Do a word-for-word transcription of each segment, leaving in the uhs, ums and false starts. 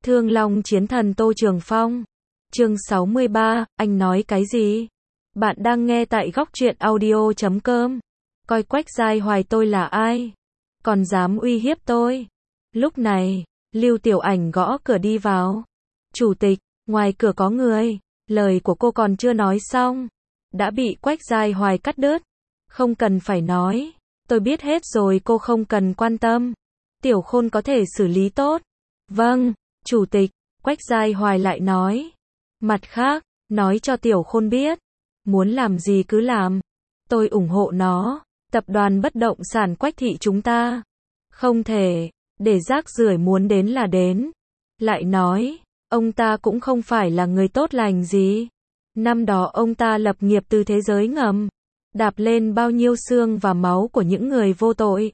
Thương Long Chiến Thần Tô Trường Phong. Chương sáu mươi ba, anh nói cái gì? Bạn đang nghe tại góc truyện audio chấm com. Coi Quách Giai Hoài tôi là ai? Còn dám uy hiếp tôi? Lúc này, Lưu Tiểu Ảnh gõ cửa đi vào. Chủ tịch, ngoài cửa có người. Lời của cô còn chưa nói xong, đã bị Quách Giai Hoài cắt đứt. Không cần phải nói, tôi biết hết rồi, cô không cần quan tâm. Tiểu Khôn có thể xử lý tốt. Vâng, chủ tịch, Quách Giai Hoài lại nói. Mặt khác, nói cho Tiểu Khôn biết, muốn làm gì cứ làm. Tôi ủng hộ nó. Tập đoàn bất động sản Quách thị chúng ta không thể để rác rưởi muốn đến là đến. Lại nói, ông ta cũng không phải là người tốt lành gì. Năm đó ông ta lập nghiệp từ thế giới ngầm, đạp lên bao nhiêu xương và máu của những người vô tội.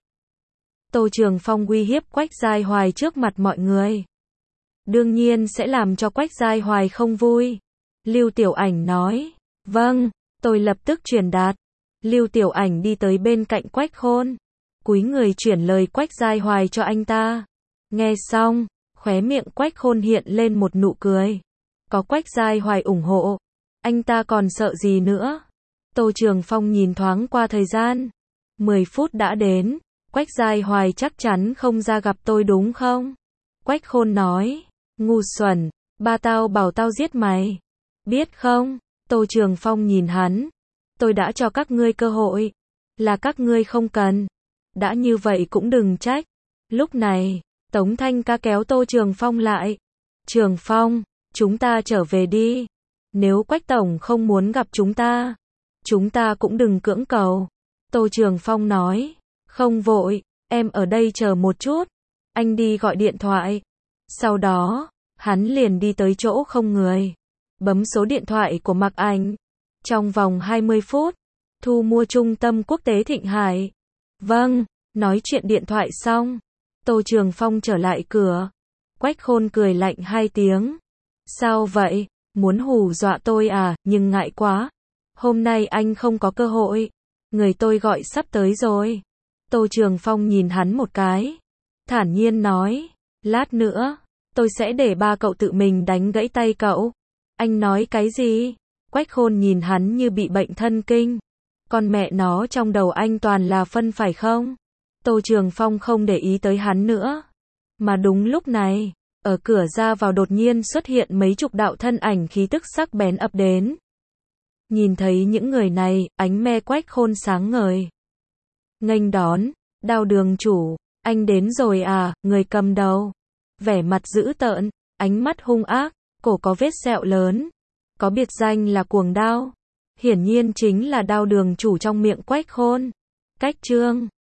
Tô Trường Phong uy hiếp Quách Giai Hoài trước mặt mọi người, đương nhiên sẽ làm cho Quách Giai Hoài không vui. Lưu Tiểu Ảnh nói, vâng, tôi lập tức truyền đạt. Lưu Tiểu Ảnh đi tới bên cạnh Quách Khôn, cúi người chuyển lời Quách Giai Hoài cho anh ta. Nghe xong, khóe miệng Quách Khôn hiện lên một nụ cười. Có Quách Giai Hoài ủng hộ, anh ta còn sợ gì nữa? Tô Trường Phong nhìn thoáng qua thời gian. mười phút đã đến, Quách Giai Hoài chắc chắn không ra gặp tôi đúng không? Quách Khôn nói, ngu xuẩn, ba tao bảo tao giết mày. Biết không? Tô Trường Phong nhìn hắn. Tôi đã cho các ngươi cơ hội, là các ngươi không cần. Đã như vậy cũng đừng trách. Lúc này, Tống Thanh Ca kéo Tô Trường Phong lại. Trường Phong, chúng ta trở về đi. Nếu Quách Tổng không muốn gặp chúng ta, chúng ta cũng đừng cưỡng cầu. Tô Trường Phong nói, không vội, em ở đây chờ một chút. Anh đi gọi điện thoại. Sau đó, hắn liền đi tới chỗ không người, bấm số điện thoại của Mạc Ảnh. Trong vòng hai mươi phút, thu mua trung tâm quốc tế Thịnh Hải. Vâng, nói chuyện điện thoại xong, Tô Trường Phong trở lại cửa. Quách Khôn cười lạnh hai tiếng. Sao vậy? Muốn hù dọa tôi à? Nhưng ngại quá. Hôm nay anh không có cơ hội. Người tôi gọi sắp tới rồi. Tô Trường Phong nhìn hắn một cái, thản nhiên nói, lát nữa, tôi sẽ để ba cậu tự mình đánh gãy tay cậu. Anh nói cái gì? Quách Khôn nhìn hắn như bị bệnh thân kinh. Con mẹ nó, trong đầu anh toàn là phân phải không? Tô Trường Phong không để ý tới hắn nữa. Mà đúng lúc này, ở cửa ra vào đột nhiên xuất hiện mấy chục đạo thân ảnh khí tức sắc bén ập đến. Nhìn thấy những người này, ánh me Quách Khôn sáng ngời. Nghênh đón, Đao đường chủ, anh đến rồi à? Người cầm đầu, vẻ mặt dữ tợn, ánh mắt hung ác, cổ có vết sẹo lớn, có biệt danh là Cuồng Đao. Hiển nhiên chính là Đao đường chủ trong miệng Quách Khôn. Cách chương